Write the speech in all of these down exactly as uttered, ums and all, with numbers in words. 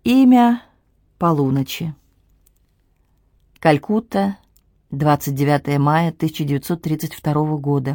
Имя полуночи. Калькутта, двадцать девятое мая тысяча девятьсот тридцать второго года.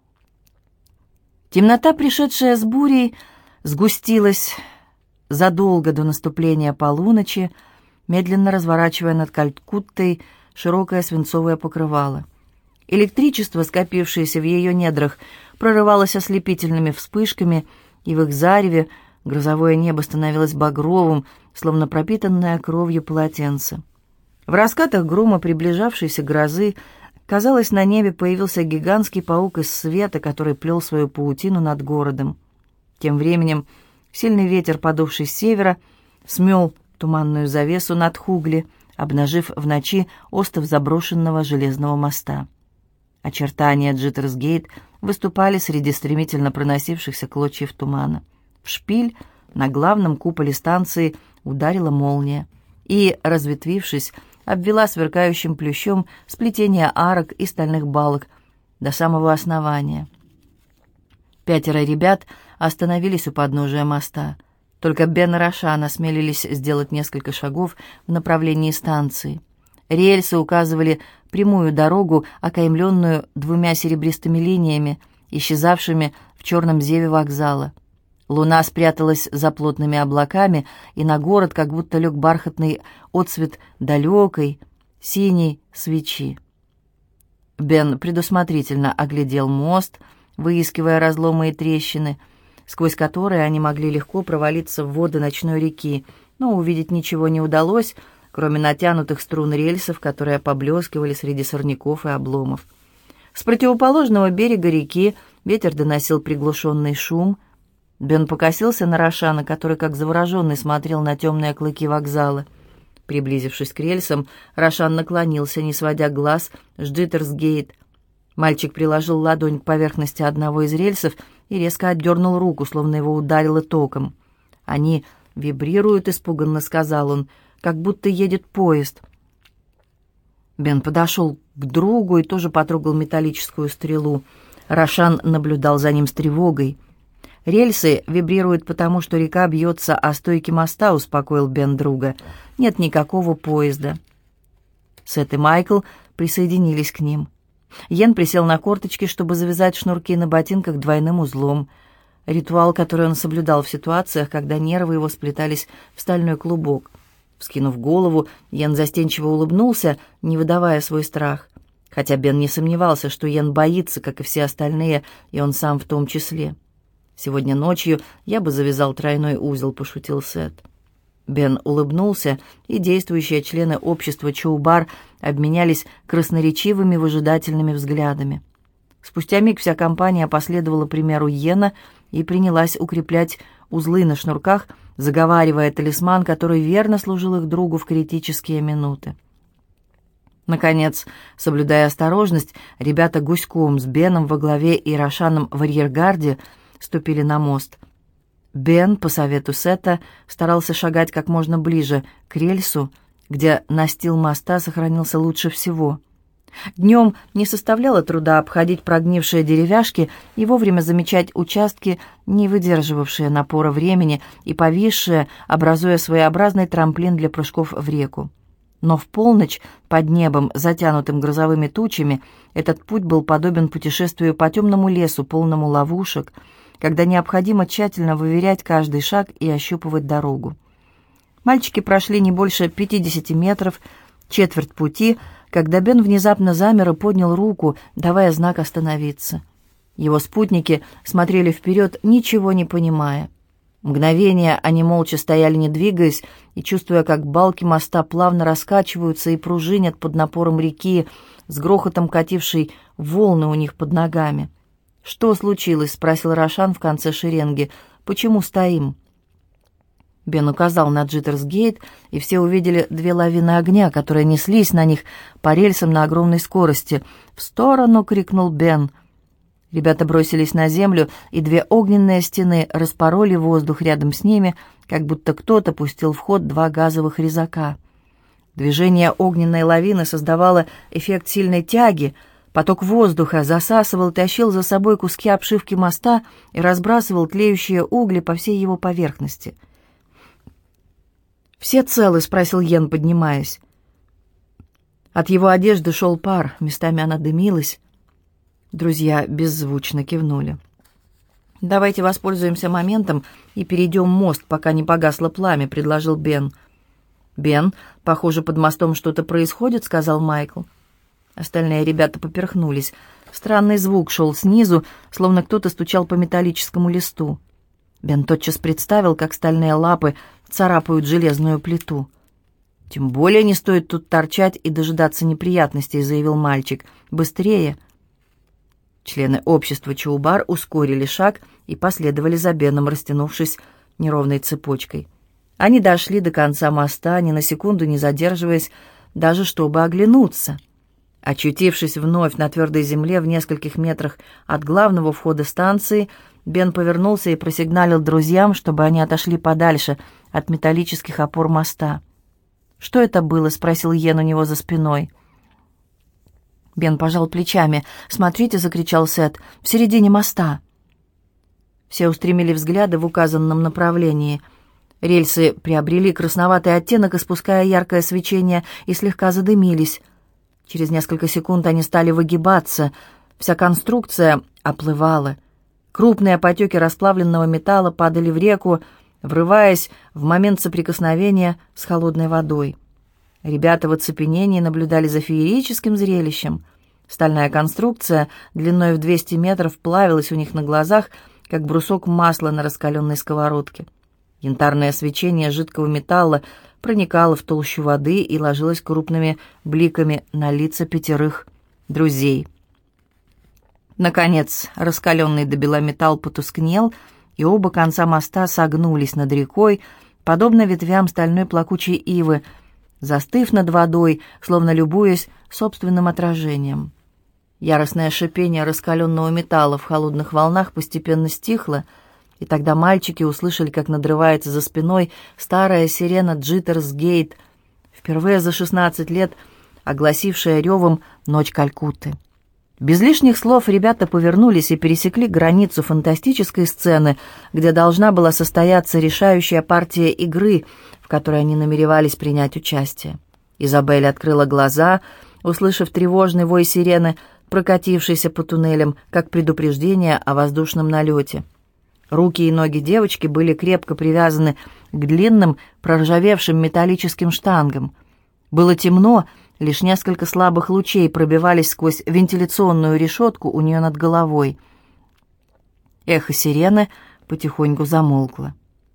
Темнота, пришедшая с бурей, сгустилась задолго до наступления полуночи, медленно разворачивая над Калькуттой широкое свинцовое покрывало. Электричество, скопившееся в ее недрах, прорывалось ослепительными вспышками, и в их зареве грозовое небо становилось багровым, словно пропитанное кровью полотенце. В раскатах грома приближавшейся грозы, казалось, на небе появился гигантский паук из света, который плел свою паутину над городом. Тем временем сильный ветер, подувший с севера, смел туманную завесу над Хугли, обнажив в ночи остов заброшенного железного моста. Очертания Джиттерсгейт выступали среди стремительно проносившихся клочьев тумана. В шпиль на главном куполе станции ударила молния и, разветвившись, обвела сверкающим плющом сплетение арок и стальных балок до самого основания. Пятеро ребят остановились у подножия моста. Только Бен и Рошан осмелились сделать несколько шагов в направлении станции. Рельсы указывали прямую дорогу, окаймленную двумя серебристыми линиями, исчезавшими в черном зеве вокзала. Луна спряталась за плотными облаками, и на город как будто лег бархатный отсвет далекой синей свечи. Бен предусмотрительно оглядел мост, выискивая разломы и трещины, сквозь которые они могли легко провалиться в воды ночной реки, но увидеть ничего не удалось, кроме натянутых струн рельсов, которые поблескивали среди сорняков и обломов. С противоположного берега реки ветер доносил приглушенный шум. Бен покосился на Рошана, который, как завороженный, смотрел на темные клыки вокзала. Приблизившись к рельсам, Рошан наклонился, не сводя глаз с Джиттерсгейт. Мальчик приложил ладонь к поверхности одного из рельсов и резко отдернул руку, словно его ударило током. «Они вибрируют», — испуганно сказал он, — «как будто едет поезд». Бен подошел к другу и тоже потрогал металлическую стрелу. Рошан наблюдал за ним с тревогой. «Рельсы вибрируют потому, что река бьется о стойки моста», — успокоил Бен друга. «Нет никакого поезда». Сет и Майкл присоединились к ним. Йен присел на корточки, чтобы завязать шнурки на ботинках двойным узлом. Ритуал, который он соблюдал в ситуациях, когда нервы его сплетались в стальной клубок. Вскинув голову, Йен застенчиво улыбнулся, не выдавая свой страх. Хотя Бен не сомневался, что Йен боится, как и все остальные, и он сам в том числе. «Сегодня ночью я бы завязал тройной узел», — пошутил Сет. Бен улыбнулся, и действующие члены общества Чоу-бар обменялись красноречивыми выжидательными взглядами. Спустя миг вся компания последовала примеру Йена и принялась укреплять узлы на шнурках, заговаривая талисман, который верно служил их другу в критические минуты. Наконец, соблюдая осторожность, ребята гуськом с Беном во главе и Рошаном в арьергарде ступили на мост. Бен, по совету Сета, старался шагать как можно ближе к рельсу, где настил моста сохранился лучше всего. Днем не составляло труда обходить прогнившие деревяшки и вовремя замечать участки, не выдерживавшие напора времени и повисшие, образуя своеобразный трамплин для прыжков в реку. Но в полночь, под небом, затянутым грозовыми тучами, этот путь был подобен путешествию по темному лесу, полному ловушек, когда необходимо тщательно выверять каждый шаг и ощупывать дорогу. Мальчики прошли не больше пятидесяти метров, четверть пути, когда Бен внезапно замер и поднял руку, давая знак остановиться. Его спутники смотрели вперед, ничего не понимая. Мгновение они молча стояли, не двигаясь, и чувствуя, как балки моста плавно раскачиваются и пружинят под напором реки, с грохотом катившей волны у них под ногами. «Что случилось?» — спросил Рошан в конце шеренги. «Почему стоим?» Бен указал на Джиттерсгейт, и все увидели две лавины огня, которые неслись на них по рельсам на огромной скорости. «В сторону!» — крикнул Бен. Ребята бросились на землю, и две огненные стены распороли воздух рядом с ними, как будто кто-то пустил в ход два газовых резака. Движение огненной лавины создавало эффект сильной тяги. Поток воздуха засасывал, тащил за собой куски обшивки моста и разбрасывал тлеющие угли по всей его поверхности. «Все целы?» — спросил Йен, поднимаясь. От его одежды шел пар, местами она дымилась. Друзья беззвучно кивнули. «Давайте воспользуемся моментом и перейдем мост, пока не погасло пламя», — предложил Бен. «Бен, похоже, под мостом что-то происходит», — сказал Майкл. Остальные ребята поперхнулись. Странный звук шел снизу, словно кто-то стучал по металлическому листу. Бен тотчас представил, как стальные лапы царапают железную плиту. «Тем более не стоит тут торчать и дожидаться неприятностей», — заявил мальчик. «Быстрее!» Члены общества Чоубар ускорили шаг и последовали за Беном, растянувшись неровной цепочкой. Они дошли до конца моста, ни на секунду не задерживаясь, даже чтобы оглянуться. Очутившись вновь на твердой земле в нескольких метрах от главного входа станции, Бен повернулся и просигналил друзьям, чтобы они отошли подальше от металлических опор моста. «Что это было?» — спросил Йен у него за спиной. Бен пожал плечами. «Смотрите!» — закричал Сет. «В середине моста!» Все устремили взгляды в указанном направлении. Рельсы приобрели красноватый оттенок, испуская яркое свечение, и слегка задымились. Через несколько секунд они стали выгибаться. Вся конструкция оплывала. Крупные потеки расплавленного металла падали в реку, врываясь в момент соприкосновения с холодной водой. Ребята в оцепенении наблюдали за феерическим зрелищем. Стальная конструкция длиной в двести метров плавилась у них на глазах, как брусок масла на раскаленной сковородке. Янтарное свечение жидкого металла проникало в толщу воды и ложилось крупными бликами на лица пятерых друзей. Наконец, раскаленный до бела металл потускнел, и оба конца моста согнулись над рекой, подобно ветвям стальной плакучей ивы, застыв над водой, словно любуясь собственным отражением. Яростное шипение раскаленного металла в холодных волнах постепенно стихло, и тогда мальчики услышали, как надрывается за спиной старая сирена Джиттерс-Гейт, впервые за шестнадцать лет огласившая ревом ночь Калькутты. Без лишних слов ребята повернулись и пересекли границу фантастической сцены, где должна была состояться решающая партия игры, в которой они намеревались принять участие. Изабель открыла глаза, услышав тревожный вой сирены, прокатившийся по туннелям, как предупреждение о воздушном налете. Руки и ноги девочки были крепко привязаны к длинным, проржавевшим металлическим штангам. Было темно, лишь несколько слабых лучей пробивались сквозь вентиляционную решетку у нее над головой. Эхо сирены потихоньку замолкло.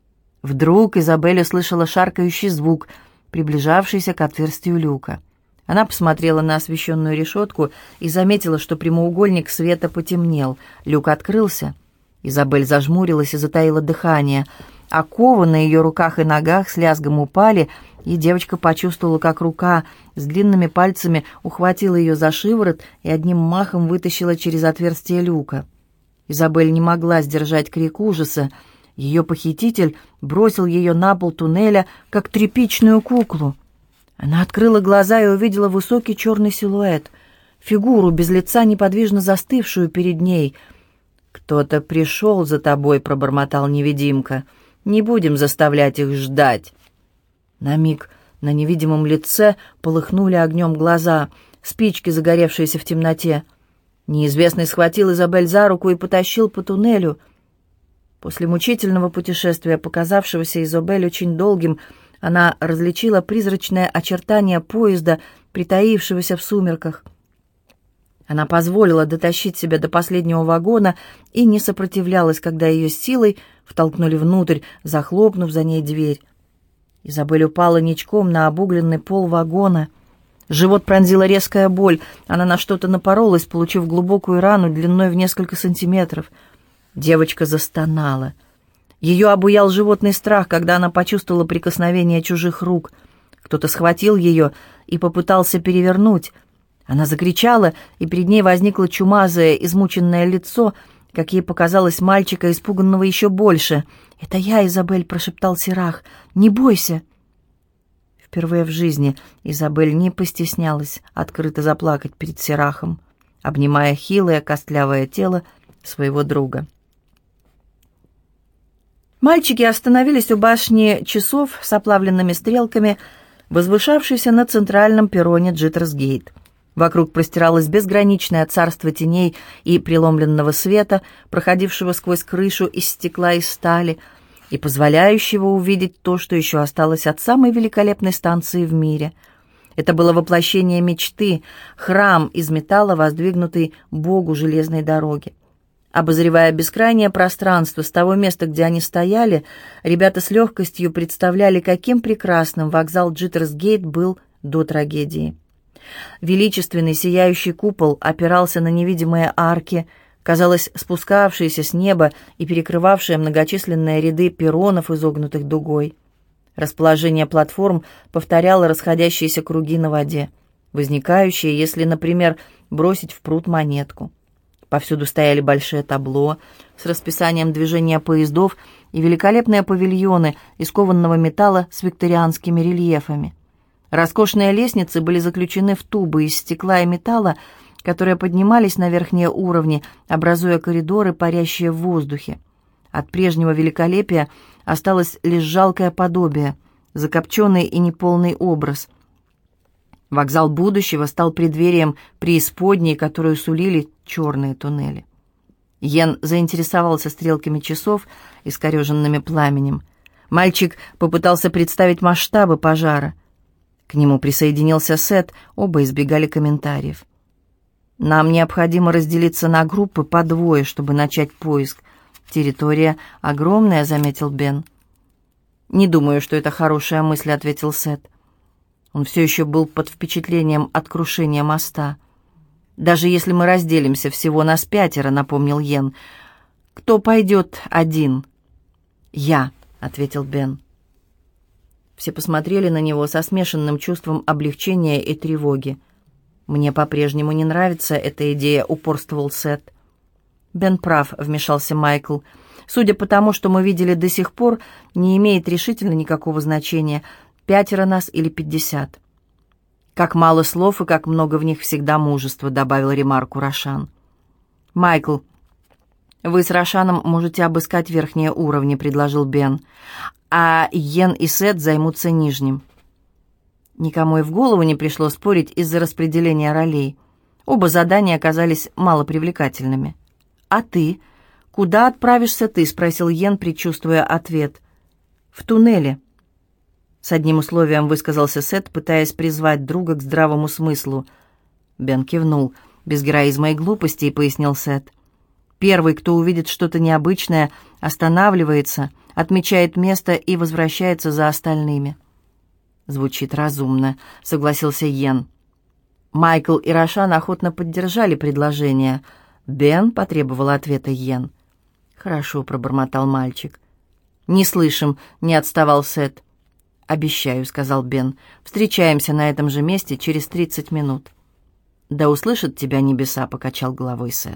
Вдруг Изабель услышала шаркающий звук, приближавшийся к отверстию люка. Она посмотрела на освещенную решетку и заметила, что прямоугольник света потемнел. Люк открылся. Изабель зажмурилась и затаила дыхание. Оковы на ее руках и ногах с лязгом упали, и девочка почувствовала, как рука с длинными пальцами ухватила ее за шиворот и одним махом вытащила через отверстие люка. Изабель не могла сдержать крик ужаса. Ее похититель бросил ее на пол туннеля, как тряпичную куклу. Она открыла глаза и увидела высокий черный силуэт, фигуру без лица, неподвижно застывшую перед ней. «Кто-то пришел за тобой», — пробормотал невидимка. «Не будем заставлять их ждать». На миг на невидимом лице полыхнули огнем глаза, спички, загоревшиеся в темноте. Неизвестный схватил Изабель за руку и потащил по туннелю. После мучительного путешествия, показавшегося Изабель очень долгим, она различила призрачное очертание поезда, притаившегося в сумерках. Она позволила дотащить себя до последнего вагона и не сопротивлялась, когда ее силой втолкнули внутрь, захлопнув за ней дверь. Изабель упала ничком на обугленный пол вагона. Живот пронзила резкая боль. Она на что-то напоролась, получив глубокую рану длиной в несколько сантиметров. Девочка застонала. Ее обуял животный страх, когда она почувствовала прикосновение чужих рук. Кто-то схватил ее и попытался перевернуть. Она закричала, и перед ней возникло чумазое, измученное лицо, как ей показалось, мальчика, испуганного еще больше. «Это я, Изабель», — прошептал Сирах. «Не бойся». Впервые в жизни Изабель не постеснялась открыто заплакать перед Сирахом, обнимая хилое, костлявое тело своего друга. Мальчики остановились у башни часов с оплавленными стрелками, возвышавшейся на центральном перроне Джиттерсгейт. Вокруг простиралось безграничное царство теней и преломленного света, проходившего сквозь крышу из стекла и стали, и позволяющего увидеть то, что еще осталось от самой великолепной станции в мире. Это было воплощение мечты, храм из металла, воздвигнутый Богу железной дороги. Обозревая бескрайнее пространство с того места, где они стояли, ребята с легкостью представляли, каким прекрасным вокзал Джиттерсгейт был до трагедии. Величественный сияющий купол опирался на невидимые арки, казалось, спускавшиеся с неба и перекрывавшие многочисленные ряды перронов, изогнутых дугой. Расположение платформ повторяло расходящиеся круги на воде, возникающие, если, например, бросить в пруд монетку. Повсюду стояли большие табло с расписанием движения поездов и великолепные павильоны из кованого металла с викторианскими рельефами. Роскошные лестницы были заключены в тубы из стекла и металла, которые поднимались на верхние уровни, образуя коридоры, парящие в воздухе. От прежнего великолепия осталось лишь жалкое подобие, закопченный и неполный образ. Вокзал будущего стал преддверием преисподней, которую сулили черные туннели. Йен заинтересовался стрелками часов, искореженными пламенем. Мальчик попытался представить масштабы пожара. К нему присоединился Сет, оба избегали комментариев. «Нам необходимо разделиться на группы по двое, чтобы начать поиск. Территория огромная», — заметил Бен. «Не думаю, что это хорошая мысль», — ответил Сет. Он все еще был под впечатлением от крушения моста. «Даже если мы разделимся всего нас пятеро», — напомнил Йен. «Кто пойдет один?» «Я», — ответил Бен. Все посмотрели на него со смешанным чувством облегчения и тревоги. «Мне по-прежнему не нравится эта идея», — упорствовал Сет. «Бен прав», — вмешался Майкл. «Судя по тому, что мы видели до сих пор, не имеет решительно никакого значения, пятеро нас или пятьдесят». «Как мало слов и как много в них всегда мужества», — добавил ремарку Рошан. «Майкл, вы с Рошаном можете обыскать верхние уровни», — предложил Бен. «А Йен и Сет займутся нижним». Никому и в голову не пришло спорить из-за распределения ролей. Оба задания оказались малопривлекательными. «А ты? Куда отправишься ты?» — спросил Йен, предчувствуя ответ. «В туннеле». С одним условием высказался Сет, пытаясь призвать друга к здравому смыслу. Бен кивнул. «Без героизма и глупости», — пояснил Сет. «Первый, кто увидит что-то необычное, останавливается, отмечает место и возвращается за остальными». «Звучит разумно», — согласился Йен. Майкл и Рошан охотно поддержали предложение. «Бен», — потребовал ответа Йен. «Хорошо», — пробормотал мальчик. «Не слышим», — не отставал Сет. «Обещаю», — сказал Бен. «Встречаемся на этом же месте через тридцать минут». «Да услышат тебя небеса», — покачал головой Сет.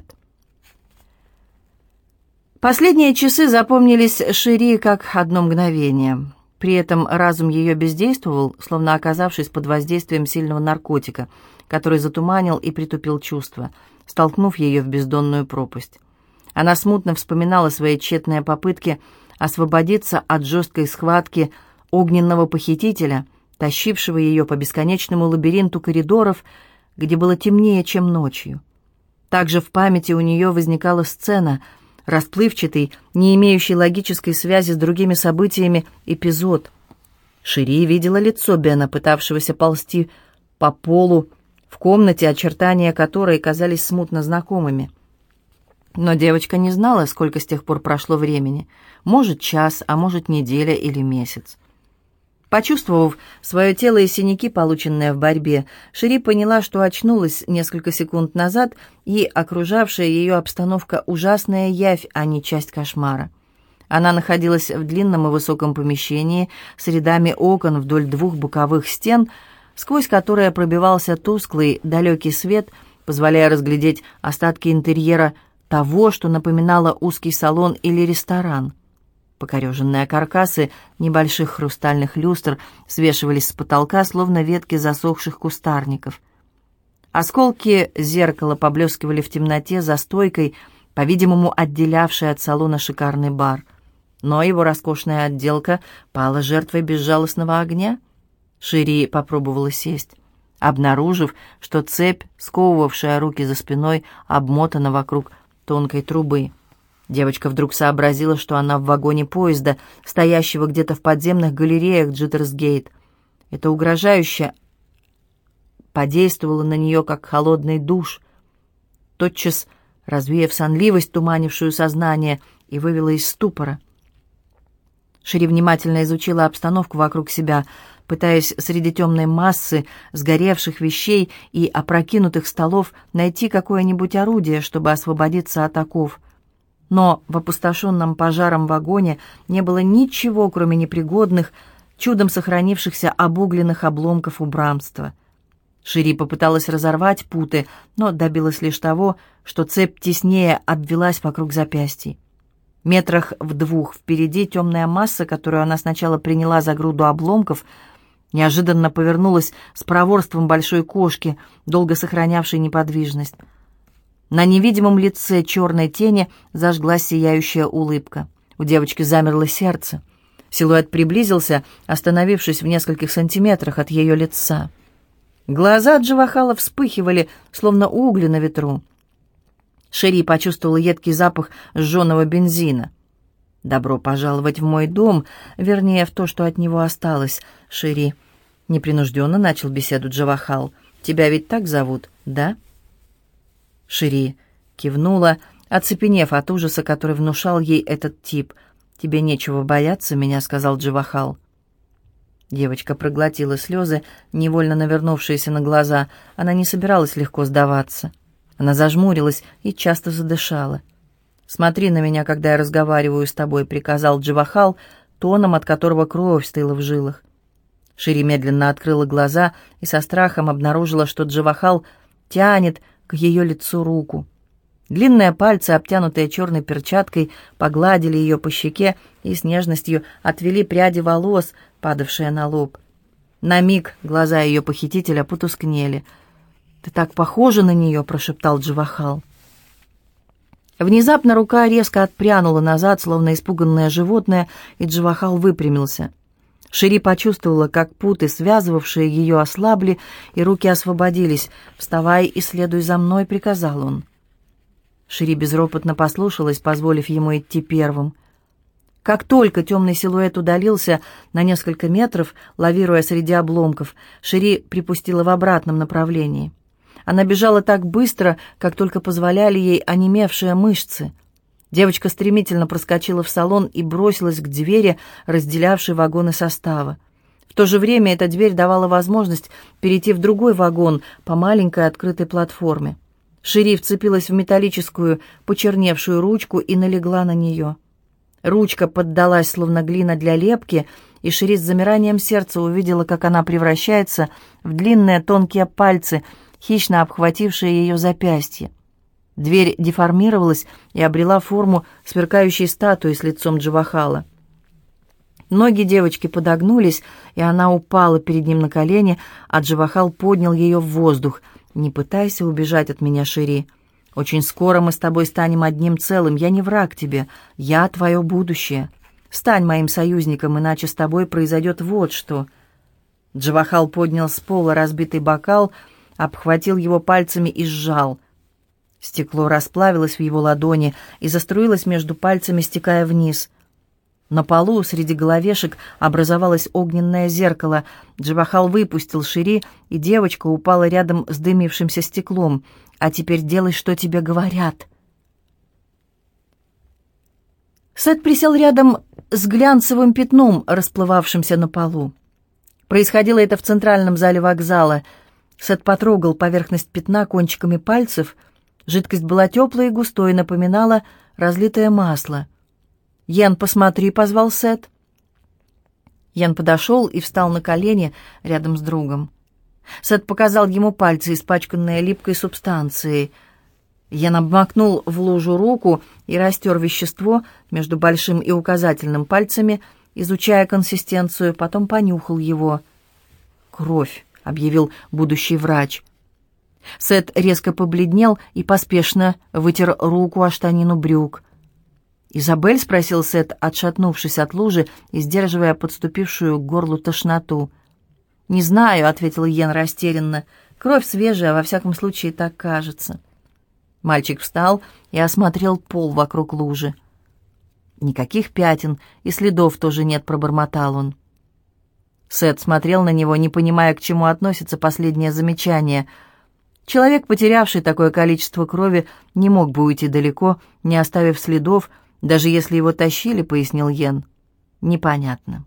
Последние часы запомнились Шири как одно мгновение. При этом разум ее бездействовал, словно оказавшись под воздействием сильного наркотика, который затуманил и притупил чувства, столкнув ее в бездонную пропасть. Она смутно вспоминала свои тщетные попытки освободиться от жесткой схватки огненного похитителя, тащившего ее по бесконечному лабиринту коридоров, где было темнее, чем ночью. Также в памяти у нее возникала сцена — расплывчатый, не имеющий логической связи с другими событиями эпизод. Шири видела лицо Бена, пытавшегося ползти по полу, в комнате, очертания которой казались смутно знакомыми. Но девочка не знала, сколько с тех пор прошло времени. Может, час, а может, неделя или месяц. Почувствовав свое тело и синяки, полученные в борьбе, Шири поняла, что очнулась несколько секунд назад, и окружавшая ее обстановка ужасная явь, а не часть кошмара. Она находилась в длинном и высоком помещении с рядами окон вдоль двух боковых стен, сквозь которые пробивался тусклый, далекий свет, позволяя разглядеть остатки интерьера того, что напоминало узкий салон или ресторан. Покореженные каркасы небольших хрустальных люстр свешивались с потолка, словно ветки засохших кустарников. Осколки зеркала поблескивали в темноте за стойкой, по-видимому, отделявшей от салона шикарный бар. но его роскошная отделка пала жертвой безжалостного огня. Шири попробовала сесть, обнаружив, что цепь, сковывавшая руки за спиной, обмотана вокруг тонкой трубы. Девочка вдруг сообразила, что она в вагоне поезда, стоящего где-то в подземных галереях Джиттерсгейт. Это угрожающе подействовало на нее, как холодный душ, тотчас развеяв сонливость, туманившую сознание, и вывела из ступора. Шири внимательно изучила обстановку вокруг себя, пытаясь среди темной массы сгоревших вещей и опрокинутых столов найти какое-нибудь орудие, чтобы освободиться от оков. Но в опустошенном пожаром вагоне не было ничего, кроме непригодных, чудом сохранившихся обугленных обломков убранства. Шири попыталась разорвать путы, но добилась лишь того, что цепь теснее обвелась вокруг запястий. Метрах в двух впереди темная масса, которую она сначала приняла за груду обломков, неожиданно повернулась с проворством большой кошки, долго сохранявшей неподвижность. На невидимом лице черной тени зажглась сияющая улыбка. У девочки замерло сердце. Силуэт приблизился, остановившись в нескольких сантиметрах от ее лица. Глаза Джавахала вспыхивали, словно угли на ветру. Шири почувствовала едкий запах сжженного бензина. «Добро пожаловать в мой дом, вернее, в то, что от него осталось, Шири», — непринужденно начал беседу Джавахал. «Тебя ведь так зовут, да?» Шири кивнула, оцепенев от ужаса, который внушал ей этот тип. «Тебе нечего бояться меня», — сказал Джавахал. Девочка проглотила слезы, невольно навернувшиеся на глаза. Она не собиралась легко сдаваться. Она зажмурилась и часто задышала. «Смотри на меня, когда я разговариваю с тобой», — приказал Джавахал, тоном, от которого кровь стыла в жилах. Шири медленно открыла глаза и со страхом обнаружила, что Джавахал тянет к ее лицу руку. Длинные пальцы, обтянутые черной перчаткой, погладили ее по щеке и с нежностью отвели пряди волос, падавшие на лоб. На миг глаза ее похитителя потускнели. «Ты так похожа на нее», — прошептал Джавахал. Внезапно рука резко отпрянула назад, словно испуганное животное, и Джавахал выпрямился. Шири почувствовала, как путы, связывавшие ее, ослабли, и руки освободились. «Вставай и следуй за мной», — приказал он. Шири безропотно послушалась, позволив ему идти первым. Как только темный силуэт удалился на несколько метров, лавируя среди обломков, Шири припустила в обратном направлении. Она бежала так быстро, как только позволяли ей онемевшие мышцы. Девочка стремительно проскочила в салон и бросилась к двери, разделявшей вагоны состава. В то же время эта дверь давала возможность перейти в другой вагон по маленькой открытой платформе. Шири вцепилась в металлическую почерневшую ручку и налегла на нее. Ручка поддалась, словно глина для лепки, и Шири с замиранием сердца увидела, как она превращается в длинные тонкие пальцы, хищно обхватившие ее запястье. Дверь деформировалась и обрела форму сверкающей статуи с лицом Джавахала. Ноги девочки подогнулись, и она упала перед ним на колени, а Джавахал поднял ее в воздух. «Не пытайся убежать от меня, Шири. Очень скоро мы с тобой станем одним целым. Я не враг тебе, я твое будущее. Стань моим союзником, иначе с тобой произойдет вот что». Джавахал поднял с пола разбитый бокал, обхватил его пальцами и сжал. Стекло расплавилось в его ладони и заструилось между пальцами, стекая вниз. На полу среди головешек образовалось огненное зеркало. Джавахал выпустил Шири, и девочка упала рядом с дымившимся стеклом. «А теперь делай, что тебе говорят». Сет присел рядом с глянцевым пятном, расплывавшимся на полу. Происходило это в центральном зале вокзала. Сет потрогал поверхность пятна кончиками пальцев. Жидкость была теплой и густой, напоминала разлитое масло. «Йен, посмотри», — позвал Сет. Йен подошел и встал на колени рядом с другом. Сет показал ему пальцы, испачканные липкой субстанцией. Йен обмакнул в лужу руку и растер вещество между большим и указательным пальцами, изучая консистенцию, потом понюхал его. «Кровь», — объявил будущий врач. Сет резко побледнел и поспешно вытер руку о штанину брюк. «Изабель?» — спросил Сет, отшатнувшись от лужи и сдерживая подступившую к горлу тошноту. «Не знаю», — ответил Йен растерянно. «Кровь свежая, во всяком случае, так кажется». Мальчик встал и осмотрел пол вокруг лужи. «Никаких пятен, и следов тоже нет», — пробормотал он. Сет смотрел на него, не понимая, к чему относится последнее замечание. Человек, потерявший такое количество крови, не мог бы уйти далеко, не оставив следов, даже если его тащили, — пояснил Йен. «Непонятно».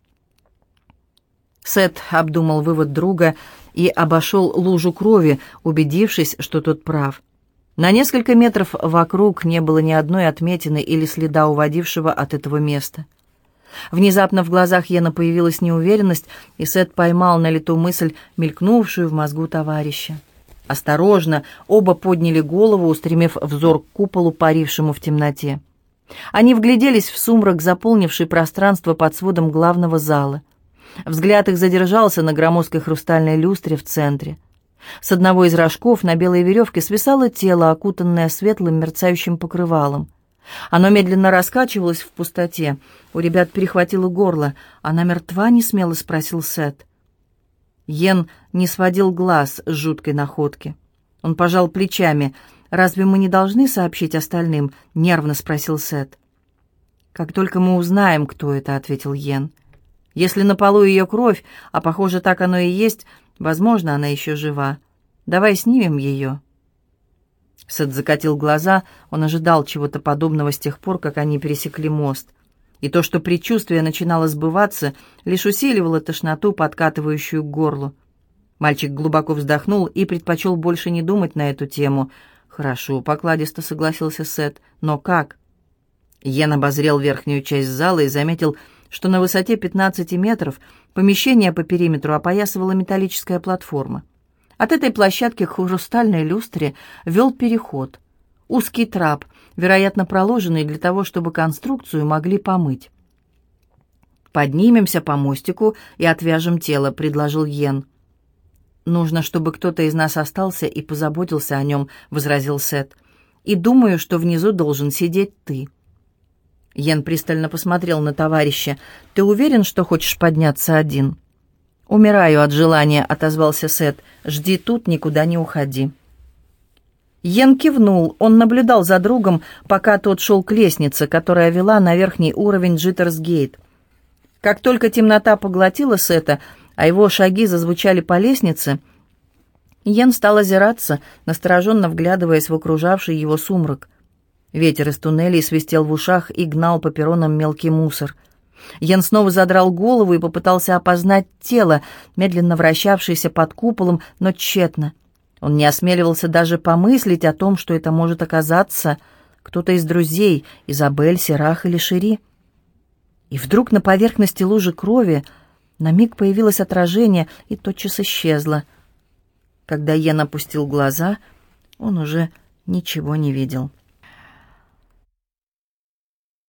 Сет обдумал вывод друга и обошел лужу крови, убедившись, что тот прав. На несколько метров вокруг не было ни одной отметины или следа, уводившего от этого места. Внезапно в глазах Йена появилась неуверенность, и Сет поймал на лету мысль, мелькнувшую в мозгу товарища. Осторожно, оба подняли голову, устремив взор к куполу, парившему в темноте. Они вгляделись в сумрак, заполнивший пространство под сводом главного зала. Взгляд их задержался на громоздкой хрустальной люстре в центре. С одного из рожков на белой веревке свисало тело, окутанное светлым мерцающим покрывалом. Оно медленно раскачивалось в пустоте. У ребят перехватило горло. «Она мертва?» — несмело спросил Сет. Йен не сводил глаз с жуткой находки. Он пожал плечами. «Разве мы не должны сообщить остальным?» — нервно спросил Сет. «Как только мы узнаем, кто это», — ответил Йен. «Если на полу ее кровь, а похоже, так оно и есть, возможно, она еще жива. Давай снимем ее». Сет закатил глаза, он ожидал чего-то подобного с тех пор, как они пересекли мост. И то, что предчувствие начинало сбываться, лишь усиливало тошноту, подкатывающую к горлу. Мальчик глубоко вздохнул и предпочел больше не думать на эту тему. «Хорошо», — покладисто согласился Сет. «Но как?» Йен обозрел верхнюю часть зала и заметил, что на высоте пятнадцати метров помещение по периметру опоясывала металлическая платформа. От этой площадки к хрустальной люстре вел переход. Узкий трап, вероятно, проложенный для того, чтобы конструкцию могли помыть. «Поднимемся по мостику и отвяжем тело», — предложил Йен. «Нужно, чтобы кто-то из нас остался и позаботился о нем», — возразил Сет. «И думаю, что внизу должен сидеть ты». Йен пристально посмотрел на товарища. «Ты уверен, что хочешь подняться один?» «Умираю от желания», — отозвался Сет. «Жди тут, никуда не уходи». Йен кивнул. Он наблюдал за другом, пока тот шел к лестнице, которая вела на верхний уровень Джиттерс-Гейт. Как только темнота поглотила Сета, а его шаги зазвучали по лестнице, Йен стал озираться, настороженно вглядываясь в окружавший его сумрак. Ветер из туннелей свистел в ушах и гнал по перронам мелкий мусор. Йен снова задрал голову и попытался опознать тело, медленно вращавшееся под куполом, но тщетно. Он не осмеливался даже помыслить о том, что это может оказаться кто-то из друзей, Изабель, Серах или Шери. И вдруг на поверхности лужи крови на миг появилось отражение и тотчас исчезло. Когда Йен опустил глаза, он уже ничего не видел.